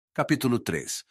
Capítulo 3.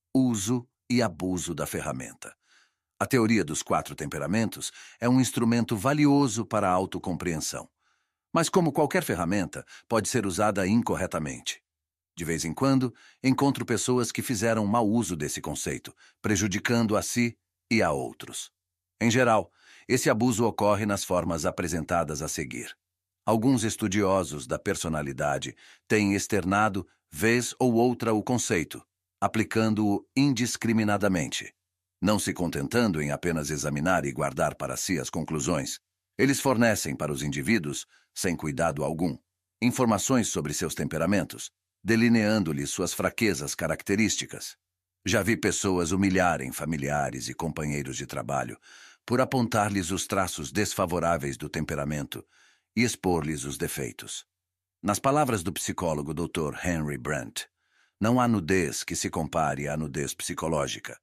Uso e abuso da ferramenta. A teoria dos 4 temperamentos é um instrumento valioso para a autocompreensão. Mas, como qualquer ferramenta, pode ser usada incorretamente. De vez em quando, encontro pessoas que fizeram mau uso desse conceito, prejudicando a si e a outros. Em geral, esse abuso ocorre nas formas apresentadas a seguir. Alguns estudiosos da personalidade têm externado, vez ou outra, o conceito, aplicando-o indiscriminadamente. Não se contentando em apenas examinar e guardar para si as conclusões, eles fornecem para os indivíduos, sem cuidado algum, informações sobre seus temperamentos, delineando-lhes suas fraquezas características. Já vi pessoas humilharem familiares e companheiros de trabalho por apontar-lhes os traços desfavoráveis do temperamento e expor-lhes os defeitos. Nas palavras do psicólogo Dr. Henry Brandt, não há nudez que se compare à nudez psicológica.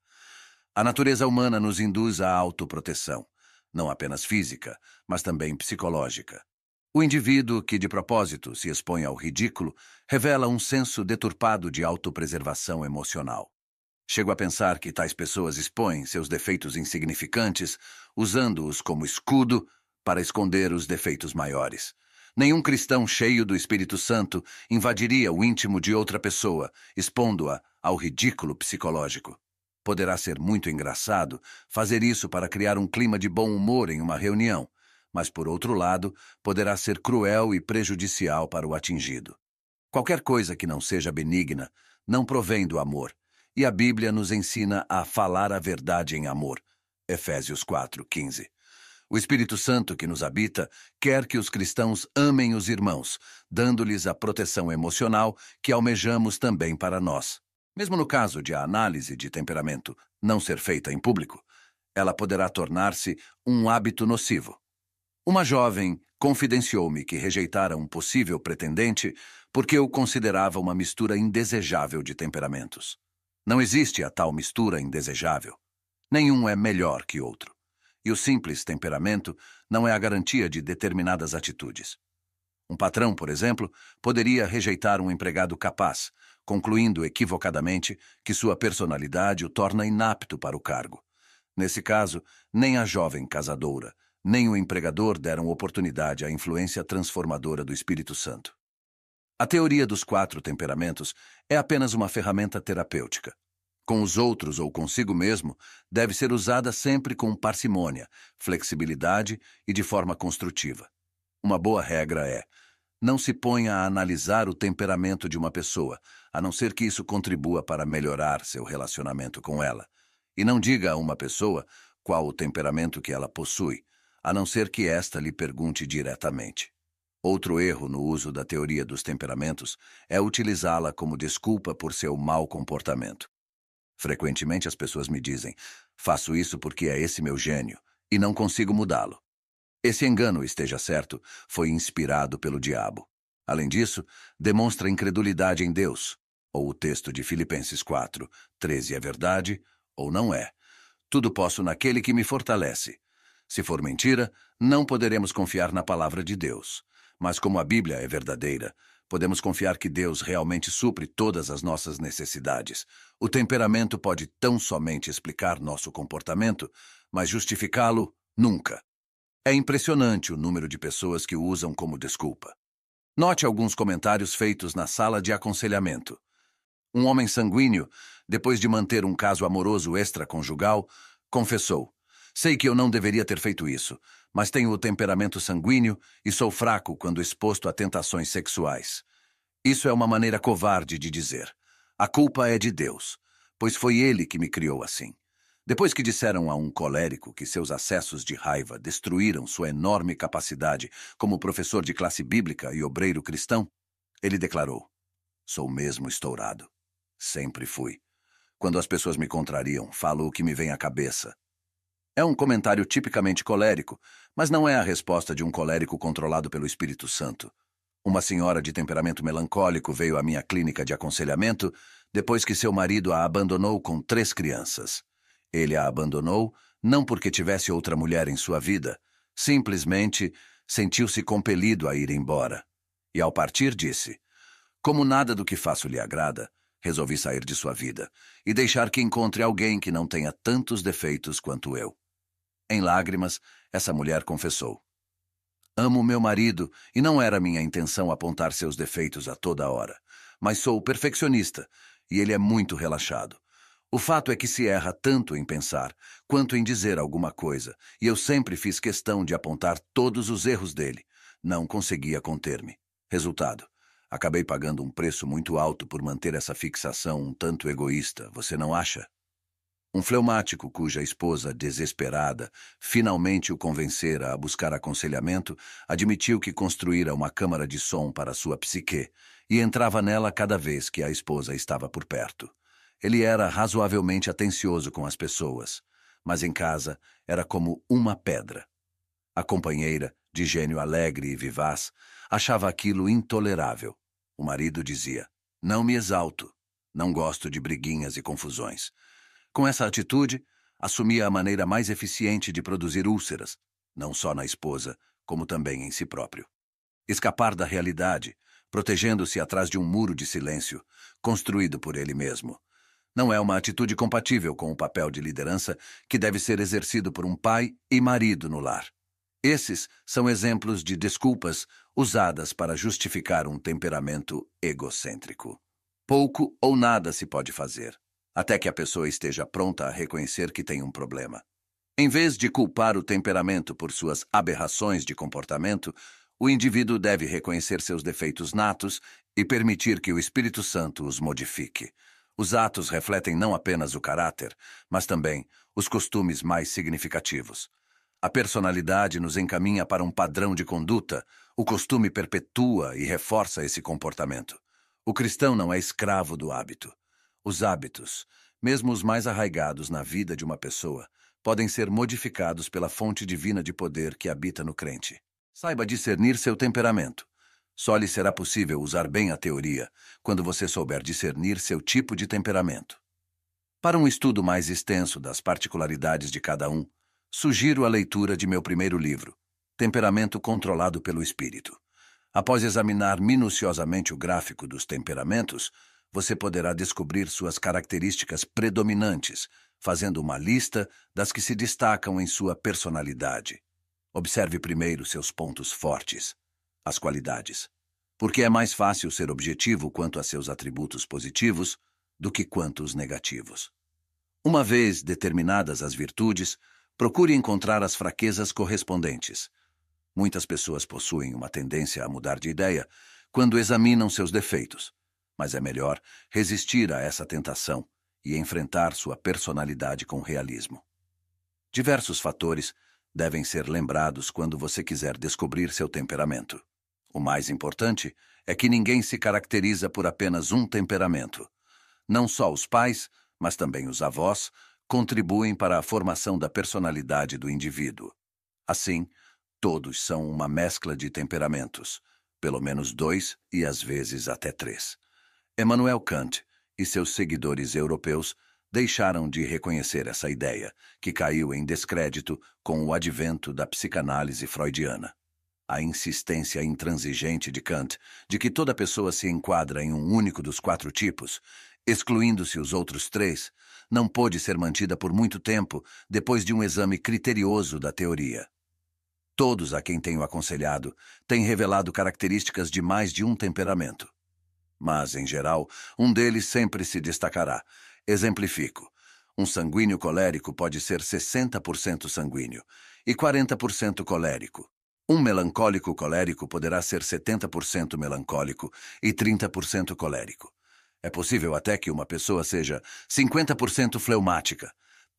A natureza humana nos induz à autoproteção, não apenas física, mas também psicológica. O indivíduo que, de propósito, se expõe ao ridículo, revela um senso deturpado de autopreservação emocional. Chego a pensar que tais pessoas expõem seus defeitos insignificantes, usando-os como escudo para esconder os defeitos maiores. Nenhum cristão cheio do Espírito Santo invadiria o íntimo de outra pessoa, expondo-a ao ridículo psicológico. Poderá ser muito engraçado fazer isso para criar um clima de bom humor em uma reunião, mas, por outro lado, poderá ser cruel e prejudicial para o atingido. Qualquer coisa que não seja benigna não provém do amor, e a Bíblia nos ensina a falar a verdade em amor. Efésios 4:15. O Espírito Santo que nos habita quer que os cristãos amem os irmãos, dando-lhes a proteção emocional que almejamos também para nós. Mesmo no caso de a análise de temperamento não ser feita em público, ela poderá tornar-se um hábito nocivo. Uma jovem confidenciou-me que rejeitara um possível pretendente porque o considerava uma mistura indesejável de temperamentos. Não existe a tal mistura indesejável. Nenhum é melhor que outro. E o simples temperamento não é a garantia de determinadas atitudes. Um patrão, por exemplo, poderia rejeitar um empregado capaz, concluindo equivocadamente que sua personalidade o torna inapto para o cargo. Nesse caso, nem a jovem casadora, nem o empregador deram oportunidade à influência transformadora do Espírito Santo. A teoria dos 4 temperamentos é apenas uma ferramenta terapêutica. Com os outros ou consigo mesmo, deve ser usada sempre com parcimônia, flexibilidade e de forma construtiva. Uma boa regra é: não se ponha a analisar o temperamento de uma pessoa, a não ser que isso contribua para melhorar seu relacionamento com ela. E não diga a uma pessoa qual o temperamento que ela possui, a não ser que esta lhe pergunte diretamente. Outro erro no uso da teoria dos temperamentos é utilizá-la como desculpa por seu mau comportamento. Frequentemente as pessoas me dizem: faço isso porque é esse meu gênio, e não consigo mudá-lo. Esse engano, esteja certo, foi inspirado pelo diabo. Além disso, demonstra incredulidade em Deus. Ou o texto de Filipenses 4:13 é verdade, ou não é. Tudo posso naquele que me fortalece. Se for mentira, não poderemos confiar na palavra de Deus. Mas como a Bíblia é verdadeira, podemos confiar que Deus realmente supre todas as nossas necessidades. O temperamento pode tão somente explicar nosso comportamento, mas justificá-lo, nunca. É impressionante o número de pessoas que o usam como desculpa. Note alguns comentários feitos na sala de aconselhamento. Um homem sanguíneo, depois de manter um caso amoroso extraconjugal, confessou: sei que eu não deveria ter feito isso, mas tenho o temperamento sanguíneo e sou fraco quando exposto a tentações sexuais. Isso é uma maneira covarde de dizer: a culpa é de Deus, pois foi Ele que me criou assim. Depois que disseram a um colérico que seus acessos de raiva destruíram sua enorme capacidade como professor de classe bíblica e obreiro cristão, ele declarou: sou mesmo estourado. Sempre fui. Quando as pessoas me contrariam, falo o que me vem à cabeça. É um comentário tipicamente colérico, mas não é a resposta de um colérico controlado pelo Espírito Santo. Uma senhora de temperamento melancólico veio à minha clínica de aconselhamento depois que seu marido a abandonou com 3 crianças. Ele a abandonou não porque tivesse outra mulher em sua vida, simplesmente sentiu-se compelido a ir embora. E ao partir disse: como nada do que faço lhe agrada, Resolvi sair de sua vida e deixar que encontre alguém que não tenha tantos defeitos quanto eu. Em lágrimas, essa mulher confessou: amo meu marido e não era minha intenção apontar seus defeitos a toda hora, mas sou perfeccionista e ele é muito relaxado. O fato é que se erra tanto em pensar quanto em dizer alguma coisa, e eu sempre fiz questão de apontar todos os erros dele. Não conseguia conter-me. Resultado: acabei pagando um preço muito alto por manter essa fixação um tanto egoísta, você não acha? Um fleumático cuja esposa, desesperada, finalmente o convencera a buscar aconselhamento, admitiu que construíra uma câmara de som para sua psique e entrava nela cada vez que a esposa estava por perto. Ele era razoavelmente atencioso com as pessoas, mas em casa era como uma pedra. A companheira, de gênio alegre e vivaz, achava aquilo intolerável. O marido dizia: não me exalto, não gosto de briguinhas e confusões. Com essa atitude, assumia a maneira mais eficiente de produzir úlceras, não só na esposa, como também em si próprio. Escapar da realidade, protegendo-se atrás de um muro de silêncio, construído por ele mesmo. Não é uma atitude compatível com o papel de liderança que deve ser exercido por um pai e marido no lar. Esses são exemplos de desculpas usadas para justificar um temperamento egocêntrico. Pouco ou nada se pode fazer, até que a pessoa esteja pronta a reconhecer que tem um problema. Em vez de culpar o temperamento por suas aberrações de comportamento, o indivíduo deve reconhecer seus defeitos natos e permitir que o Espírito Santo os modifique. Os atos refletem não apenas o caráter, mas também os costumes mais significativos. A personalidade nos encaminha para um padrão de conduta, o costume perpetua e reforça esse comportamento. O cristão não é escravo do hábito. Os hábitos, mesmo os mais arraigados na vida de uma pessoa, podem ser modificados pela fonte divina de poder que habita no crente. Saiba discernir seu temperamento. Só lhe será possível usar bem a teoria quando você souber discernir seu tipo de temperamento. Para um estudo mais extenso das particularidades de cada um, sugiro a leitura de meu primeiro livro, Temperamento Controlado pelo Espírito. Após examinar minuciosamente o gráfico dos temperamentos, você poderá descobrir suas características predominantes, fazendo uma lista das que se destacam em sua personalidade. Observe primeiro seus pontos fortes, as qualidades, porque é mais fácil ser objetivo quanto a seus atributos positivos do que quanto os negativos. Uma vez determinadas as virtudes, procure encontrar as fraquezas correspondentes. Muitas pessoas possuem uma tendência a mudar de ideia quando examinam seus defeitos, mas é melhor resistir a essa tentação e enfrentar sua personalidade com realismo. Diversos fatores devem ser lembrados quando você quiser descobrir seu temperamento. O mais importante é que ninguém se caracteriza por apenas um temperamento. Não só os pais, mas também os avós, contribuem para a formação da personalidade do indivíduo. Assim, todos são uma mescla de temperamentos, pelo menos 2 e às vezes até 3. Immanuel Kant e seus seguidores europeus deixaram de reconhecer essa ideia, que caiu em descrédito com o advento da psicanálise freudiana. A insistência intransigente de Kant de que toda pessoa se enquadra em um único dos 4 tipos, excluindo-se os outros 3, não pôde ser mantida por muito tempo depois de um exame criterioso da teoria. Todos a quem tenho aconselhado têm revelado características de mais de um temperamento. Mas, em geral, um deles sempre se destacará. Exemplifico. Um sanguíneo colérico pode ser 60% sanguíneo e 40% colérico. Um melancólico colérico poderá ser 70% melancólico e 30% colérico. É possível até que uma pessoa seja 50% fleumática,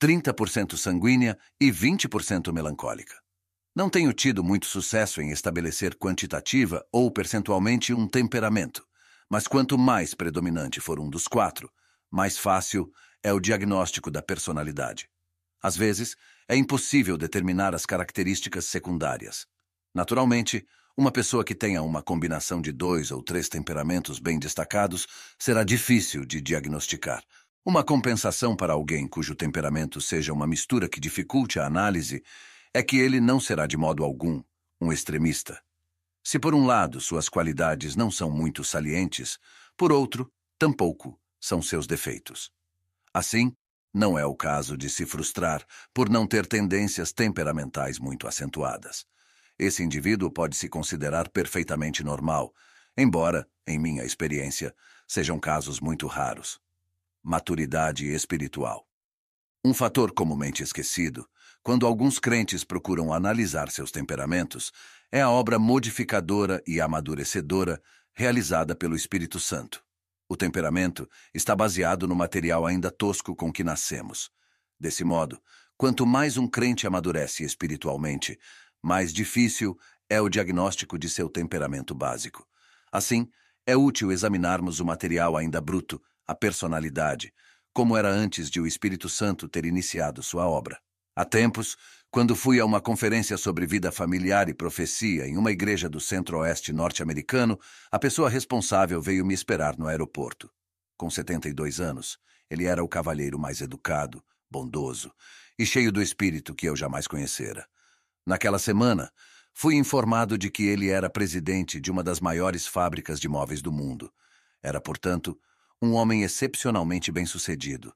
30% sanguínea e 20% melancólica. Não tenho tido muito sucesso em estabelecer quantitativa ou percentualmente um temperamento, mas quanto mais predominante for um dos 4, mais fácil é o diagnóstico da personalidade. Às vezes, é impossível determinar as características secundárias. Naturalmente, uma pessoa que tenha uma combinação de 2 ou 3 temperamentos bem destacados será difícil de diagnosticar. Uma compensação para alguém cujo temperamento seja uma mistura que dificulte a análise é que ele não será de modo algum um extremista. Se por um lado suas qualidades não são muito salientes, por outro, tampouco são seus defeitos. Assim, não é o caso de se frustrar por não ter tendências temperamentais muito acentuadas. Esse indivíduo pode se considerar perfeitamente normal, embora, em minha experiência, sejam casos muito raros. Maturidade espiritual. Um fator comumente esquecido, quando alguns crentes procuram analisar seus temperamentos, é a obra modificadora e amadurecedora realizada pelo Espírito Santo. O temperamento está baseado no material ainda tosco com que nascemos. Desse modo, quanto mais um crente amadurece espiritualmente, mais difícil é o diagnóstico de seu temperamento básico. Assim, é útil examinarmos o material ainda bruto, a personalidade, como era antes de o Espírito Santo ter iniciado sua obra. Há tempos, quando fui a uma conferência sobre vida familiar e profecia em uma igreja do centro-oeste norte-americano, a pessoa responsável veio me esperar no aeroporto. Com 72 anos, ele era o cavalheiro mais educado, bondoso e cheio do espírito que eu jamais conhecera. Naquela semana, fui informado de que ele era presidente de uma das maiores fábricas de móveis do mundo. Era, portanto, um homem excepcionalmente bem-sucedido.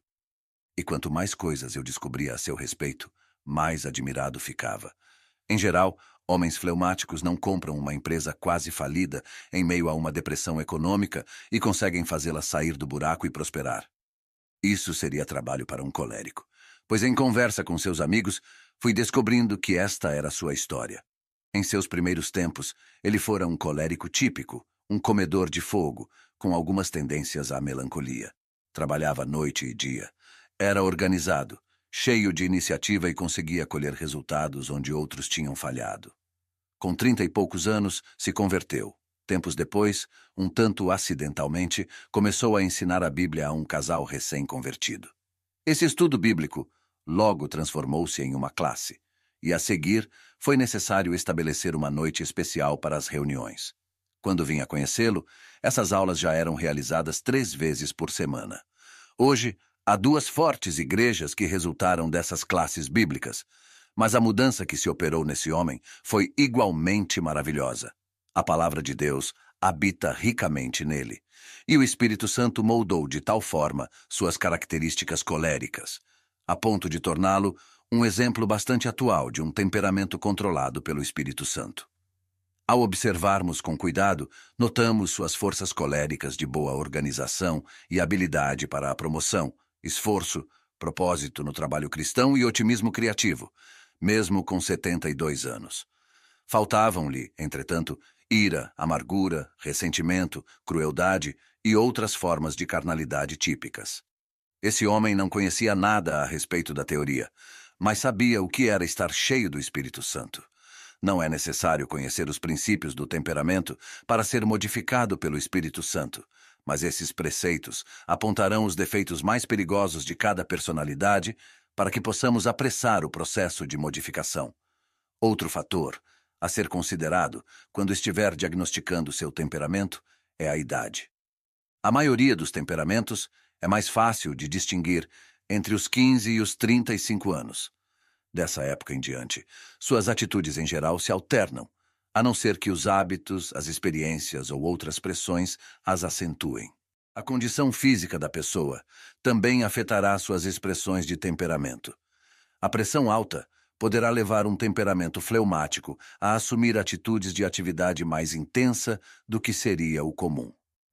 E quanto mais coisas eu descobria a seu respeito, mais admirado ficava. Em geral, homens fleumáticos não compram uma empresa quase falida em meio a uma depressão econômica e conseguem fazê-la sair do buraco e prosperar. Isso seria trabalho para um colérico, pois em conversa com seus amigos, fui descobrindo que esta era sua história. Em seus primeiros tempos, ele fora um colérico típico, um comedor de fogo, com algumas tendências à melancolia. Trabalhava noite e dia. Era organizado, cheio de iniciativa e conseguia colher resultados onde outros tinham falhado. Com 30 e poucos anos, se converteu. Tempos depois, um tanto acidentalmente, começou a ensinar a Bíblia a um casal recém-convertido. Esse estudo bíblico logo transformou-se em uma classe, e a seguir foi necessário estabelecer uma noite especial para as reuniões. Quando vim a conhecê-lo, essas aulas já eram realizadas 3 vezes por semana. Hoje, há 2 fortes igrejas que resultaram dessas classes bíblicas, mas a mudança que se operou nesse homem foi igualmente maravilhosa. A palavra de Deus habita ricamente nele, e o Espírito Santo moldou de tal forma suas características coléricas, a ponto de torná-lo um exemplo bastante atual de um temperamento controlado pelo Espírito Santo. Ao observarmos com cuidado, notamos suas forças coléricas de boa organização e habilidade para a promoção, esforço, propósito no trabalho cristão e otimismo criativo, mesmo com 72 anos. Faltavam-lhe, entretanto, ira, amargura, ressentimento, crueldade e outras formas de carnalidade típicas. Esse homem não conhecia nada a respeito da teoria, mas sabia o que era estar cheio do Espírito Santo. Não é necessário conhecer os princípios do temperamento para ser modificado pelo Espírito Santo, mas esses preceitos apontarão os defeitos mais perigosos de cada personalidade para que possamos apressar o processo de modificação. Outro fator a ser considerado quando estiver diagnosticando seu temperamento é a idade. A maioria dos temperamentos é mais fácil de distinguir entre os 15 e os 35 anos. Dessa época em diante, suas atitudes em geral se alternam, a não ser que os hábitos, as experiências ou outras pressões as acentuem. A condição física da pessoa também afetará suas expressões de temperamento. A pressão alta poderá levar um temperamento fleumático a assumir atitudes de atividade mais intensa do que seria o comum.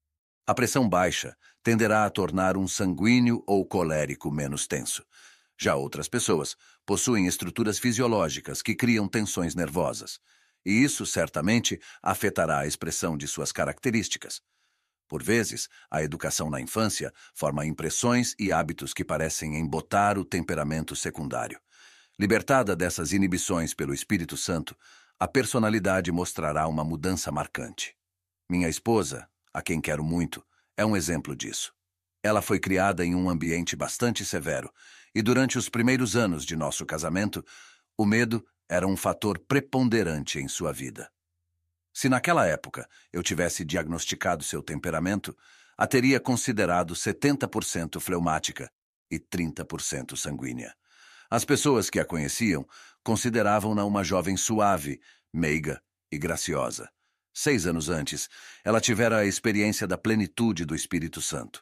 A pressão baixa tenderá a tornar um sanguíneo ou colérico menos tenso. Já outras pessoas possuem estruturas fisiológicas que criam tensões nervosas, e isso certamente afetará a expressão de suas características. Por vezes, a educação na infância forma impressões e hábitos que parecem embotar o temperamento secundário. Libertada dessas inibições pelo Espírito Santo, a personalidade mostrará uma mudança marcante. Minha esposa, a quem quero muito, é um exemplo disso. Ela foi criada em um ambiente bastante severo, e durante os primeiros anos de nosso casamento, o medo era um fator preponderante em sua vida. Se naquela época eu tivesse diagnosticado seu temperamento, a teria considerado 70% fleumática e 30% sanguínea. As pessoas que a conheciam consideravam-na uma jovem suave, meiga e graciosa. 6 anos antes, ela tivera a experiência da plenitude do Espírito Santo.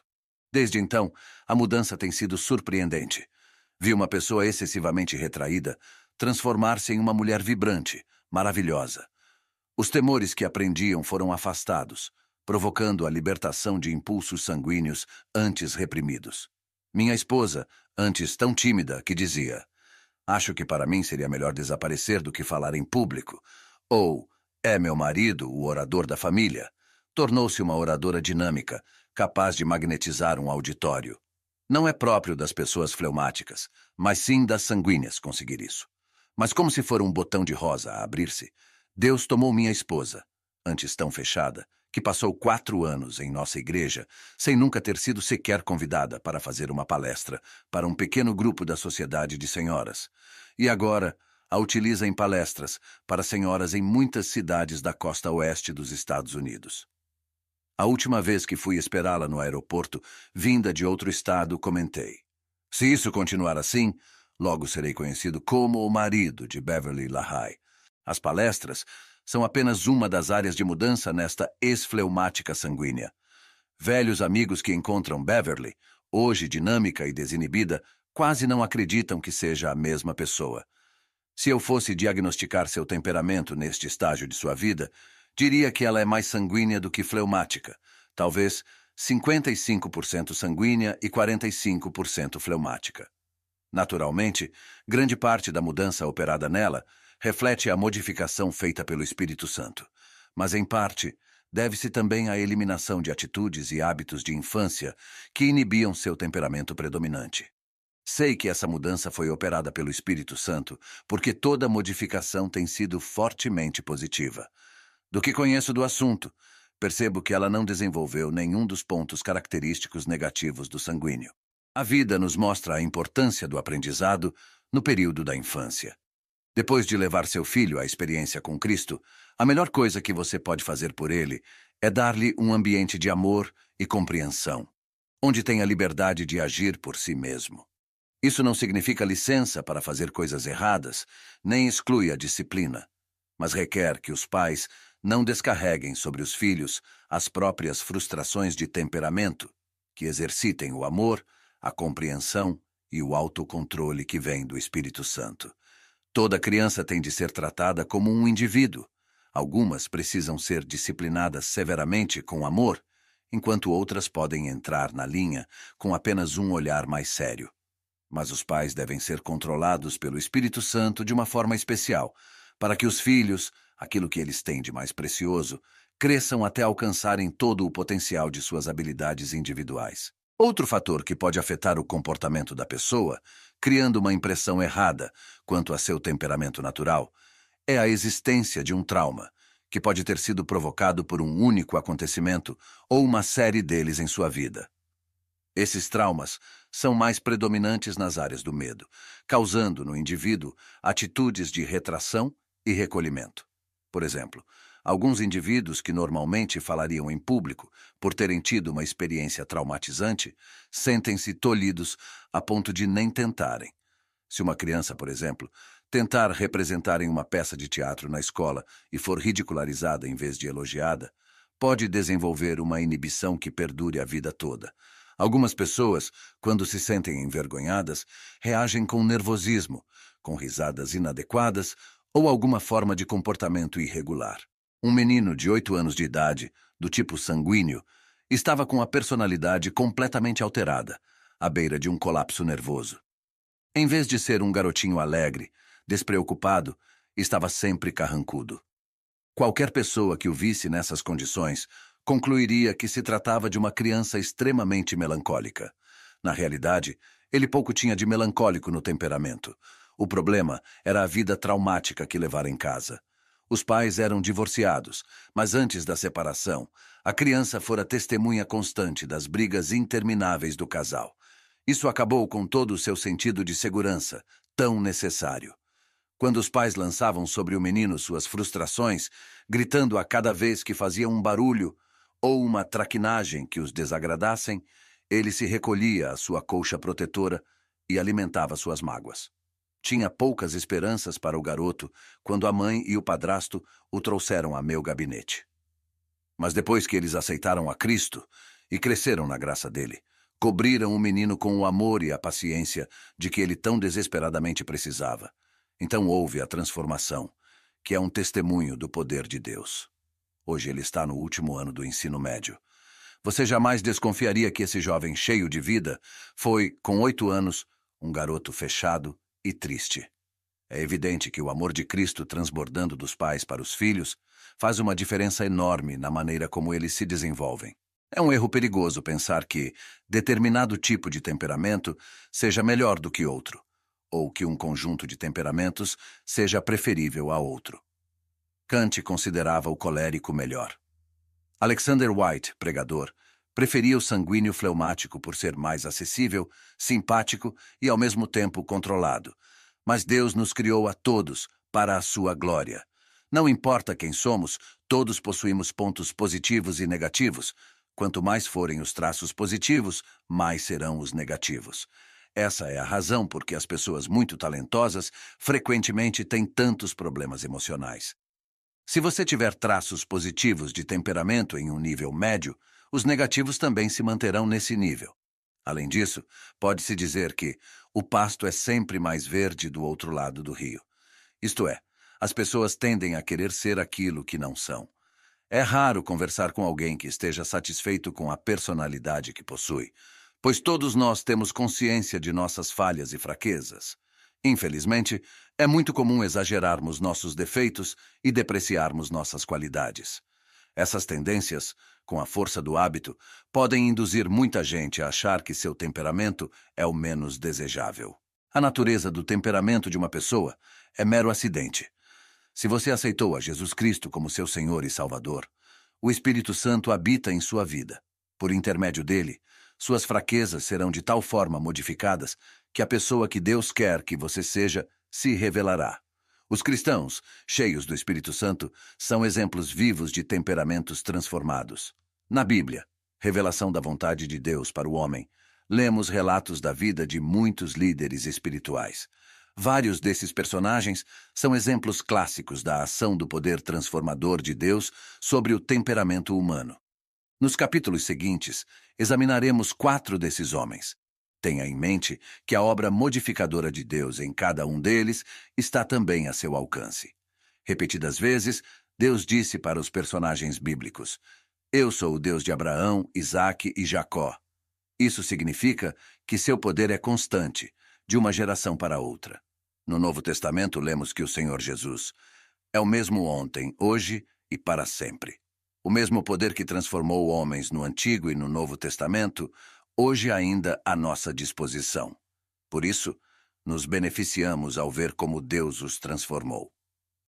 Desde então, a mudança tem sido surpreendente. Vi uma pessoa excessivamente retraída transformar-se em uma mulher vibrante, maravilhosa. Os temores que aprendiam foram afastados, provocando a libertação de impulsos sanguíneos antes reprimidos. Minha esposa, antes tão tímida, que dizia: "Acho que para mim seria melhor desaparecer do que falar em público", ou "É meu marido, o orador da família", tornou-se uma oradora dinâmica, capaz de magnetizar um auditório. Não é próprio das pessoas fleumáticas, mas sim das sanguíneas conseguir isso. Mas como se for um botão de rosa a abrir-se, Deus tomou minha esposa, antes tão fechada, que passou 4 anos em nossa igreja, sem nunca ter sido sequer convidada para fazer uma palestra para um pequeno grupo da sociedade de senhoras. E agora a utiliza em palestras para senhoras em muitas cidades da costa oeste dos Estados Unidos. A última vez que fui esperá-la no aeroporto, vinda de outro estado, comentei: "Se isso continuar assim, logo serei conhecido como o marido de Beverly LaHaye." As palestras são apenas uma das áreas de mudança nesta ex-fleumática sanguínea. Velhos amigos que encontram Beverly, hoje dinâmica e desinibida, quase não acreditam que seja a mesma pessoa. Se eu fosse diagnosticar seu temperamento neste estágio de sua vida, diria que ela é mais sanguínea do que fleumática, talvez 55% sanguínea e 45% fleumática. Naturalmente, grande parte da mudança operada nela reflete a modificação feita pelo Espírito Santo, mas em parte deve-se também à eliminação de atitudes e hábitos de infância que inibiam seu temperamento predominante. Sei que essa mudança foi operada pelo Espírito Santo porque toda modificação tem sido fortemente positiva. Do que conheço do assunto, percebo que ela não desenvolveu nenhum dos pontos característicos negativos do sanguíneo. A vida nos mostra a importância do aprendizado no período da infância. Depois de levar seu filho à experiência com Cristo, a melhor coisa que você pode fazer por ele é dar-lhe um ambiente de amor e compreensão, onde tenha liberdade de agir por si mesmo. Isso não significa licença para fazer coisas erradas, nem exclui a disciplina, mas requer que os pais não descarreguem sobre os filhos as próprias frustrações de temperamento, que exercitem o amor, a compreensão e o autocontrole que vem do Espírito Santo. Toda criança tem de ser tratada como um indivíduo. Algumas precisam ser disciplinadas severamente com amor, enquanto outras podem entrar na linha com apenas um olhar mais sério. Mas os pais devem ser controlados pelo Espírito Santo de uma forma especial, para que os filhos, aquilo que eles têm de mais precioso, cresçam até alcançarem todo o potencial de suas habilidades individuais. Outro fator que pode afetar o comportamento da pessoa, criando uma impressão errada quanto a seu temperamento natural, é a existência de um trauma, que pode ter sido provocado por um único acontecimento ou uma série deles em sua vida. Esses traumas são mais predominantes nas áreas do medo, causando no indivíduo atitudes de retração e recolhimento. Por exemplo, alguns indivíduos que normalmente falariam em público por terem tido uma experiência traumatizante, sentem-se tolhidos a ponto de nem tentarem. Se uma criança, por exemplo, tentar representar em uma peça de teatro na escola e for ridicularizada em vez de elogiada, pode desenvolver uma inibição que perdure a vida toda. Algumas pessoas, quando se sentem envergonhadas, reagem com nervosismo, com risadas inadequadas ou alguma forma de comportamento irregular. Um menino de 8 anos de idade, do tipo sanguíneo, estava com a personalidade completamente alterada, à beira de um colapso nervoso. Em vez de ser um garotinho alegre, despreocupado, estava sempre carrancudo. Qualquer pessoa que o visse nessas condições concluiria que se tratava de uma criança extremamente melancólica. Na realidade, ele pouco tinha de melancólico no temperamento. O problema era a vida traumática que levara em casa. Os pais eram divorciados, mas antes da separação, a criança fora testemunha constante das brigas intermináveis do casal. Isso acabou com todo o seu sentido de segurança, tão necessário. Quando os pais lançavam sobre o menino suas frustrações, gritando a cada vez que fazia um barulho ou uma traquinagem que os desagradassem, ele se recolhia à sua colcha protetora e alimentava suas mágoas. Tinha poucas esperanças para o garoto quando a mãe e o padrasto o trouxeram a meu gabinete. Mas depois que eles aceitaram a Cristo e cresceram na graça dele, Cobriram o menino com o amor e a paciência de que ele tão desesperadamente precisava. Então houve a transformação, que é um testemunho do poder de Deus. Hoje ele está no último ano do ensino médio. Você jamais desconfiaria que esse jovem cheio de vida foi, com 8 anos, um garoto fechado e triste. É evidente que o amor de Cristo transbordando dos pais para os filhos faz uma diferença enorme na maneira como eles se desenvolvem. É um erro perigoso pensar que determinado tipo de temperamento seja melhor do que outro, ou que um conjunto de temperamentos seja preferível a outro. Kant considerava o colérico melhor. Alexander White, pregador, preferia o sanguíneo fleumático por ser mais acessível, simpático e ao mesmo tempo controlado. Mas Deus nos criou a todos para a sua glória. Não importa quem somos, todos possuímos pontos positivos e negativos. Quanto mais forem os traços positivos, mais serão os negativos. Essa é a razão por que as pessoas muito talentosas frequentemente têm tantos problemas emocionais. Se você tiver traços positivos de temperamento em um nível médio, os negativos também se manterão nesse nível. Além disso, pode-se dizer que o pasto é sempre mais verde do outro lado do rio. Isto é, as pessoas tendem a querer ser aquilo que não são. É raro conversar com alguém que esteja satisfeito com a personalidade que possui, pois todos nós temos consciência de nossas falhas e fraquezas. Infelizmente, é muito comum exagerarmos nossos defeitos e depreciarmos nossas qualidades. Essas tendências, com a força do hábito, podem induzir muita gente a achar que seu temperamento é o menos desejável. A natureza do temperamento de uma pessoa é mero acidente. Se você aceitou a Jesus Cristo como seu Senhor e Salvador, o Espírito Santo habita em sua vida. Por intermédio dele, suas fraquezas serão de tal forma modificadas que a pessoa que Deus quer que você seja se revelará. Os cristãos, cheios do Espírito Santo, são exemplos vivos de temperamentos transformados. Na Bíblia, revelação da vontade de Deus para o homem, lemos relatos da vida de muitos líderes espirituais. Vários desses personagens são exemplos clássicos da ação do poder transformador de Deus sobre o temperamento humano. Nos capítulos seguintes, examinaremos 4 desses homens. Tenha em mente que a obra modificadora de Deus em cada um deles está também a seu alcance. Repetidas vezes, Deus disse para os personagens bíblicos: "Eu sou o Deus de Abraão, Isaque e Jacó." Isso significa que seu poder é constante, de uma geração para outra. No Novo Testamento, lemos que o Senhor Jesus é o mesmo ontem, hoje e para sempre. O mesmo poder que transformou homens no Antigo e no Novo Testamento, hoje ainda à nossa disposição. Por isso, nos beneficiamos ao ver como Deus os transformou.